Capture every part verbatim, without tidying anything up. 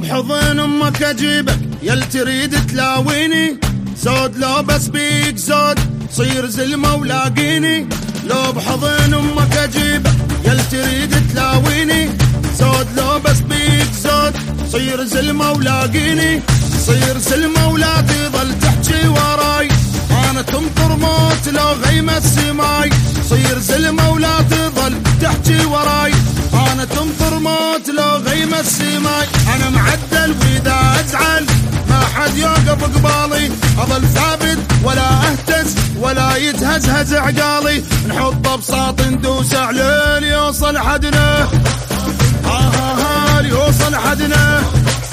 بحضن امك اجيبك يل تريد تلاويني، زود لو بس بيك زود صير زلمه ولاقيني. لو بحضن امك اجيبك يل تريد تلاويني، زود لو بس بيك زود صير زلمه ولاقيني. صير زلمه ولا تظل تحكي وراي، انا تمطر موت لو غيمة السماي. صير زلمه ولا تظل تحكي وراي، انا تمطر موت لو غيمة السماي. انا معدل واذا ازعل ما حد يوقف قبالي، اظل ثابت ولا اهتز ولا يتهزهز عقالي. نحط بساط ندوس عليه يوصل حدنا، ها ها ها يوصل حدنا.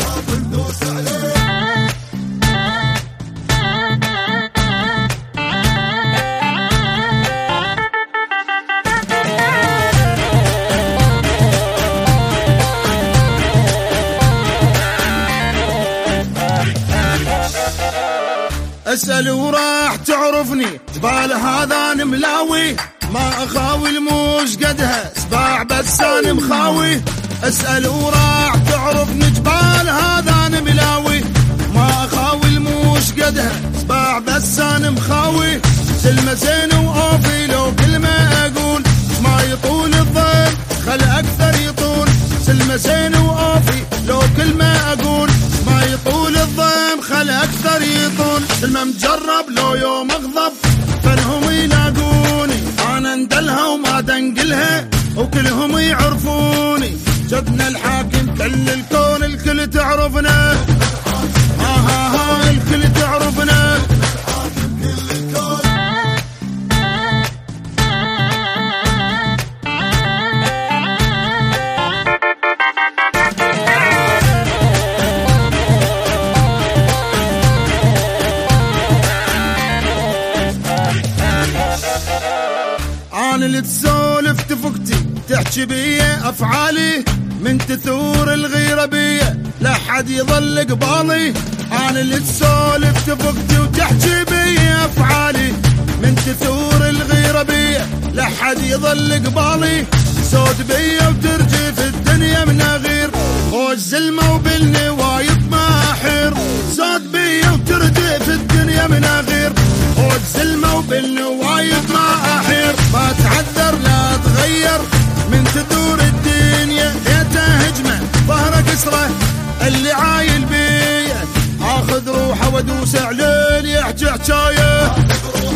اسأل وراح تعرفني جبال هذا ملاوي، ما اخاوي الموش قدها سباع بس انا مخاوي. اسأل وراح تعرفني جبال هذا ملاوي، ما اخاوي الموش قدها سباع بس انا مخاوي. سلمة زين واوفي لو كلمة اقول، ما يطول الظل خل اكثر يطول. سلمة زين واوفي لو كلمة اقول، ما يطول الضيم خل اكثر يطول. سلمة مجرب لو يوم اغضب فنهم يلاقوني، انا اندلها وما دنقلها وكلهم يعرفوني. جبنا الحاكم كل الكون الكل تعرفنا، ها ها ها الكل تعرفنا. أنا اللي تسولف تفقتي تحكي بيا أفعالي، من تثور الغيرة بيا لا حد يظل قبالي. أنا اللي تسولف تفقتي وتحكي بيا أفعالي، من تثور الغيرة بيا لا حد يظل قبالي. صوت بيا وترجي في الدنيا من غير، خوش زلمة وبالنوايب ما أحير. صوت بيا وترجي في الدنيا من غير، خوش زلمة وبالنوايب ما أحير. ما تعذر لا تغير من تدور الدنيا، ياته هجمة ظهره كسره اللي عايل بيه. اخذ روحه وادوس عليه يحكي حكايه.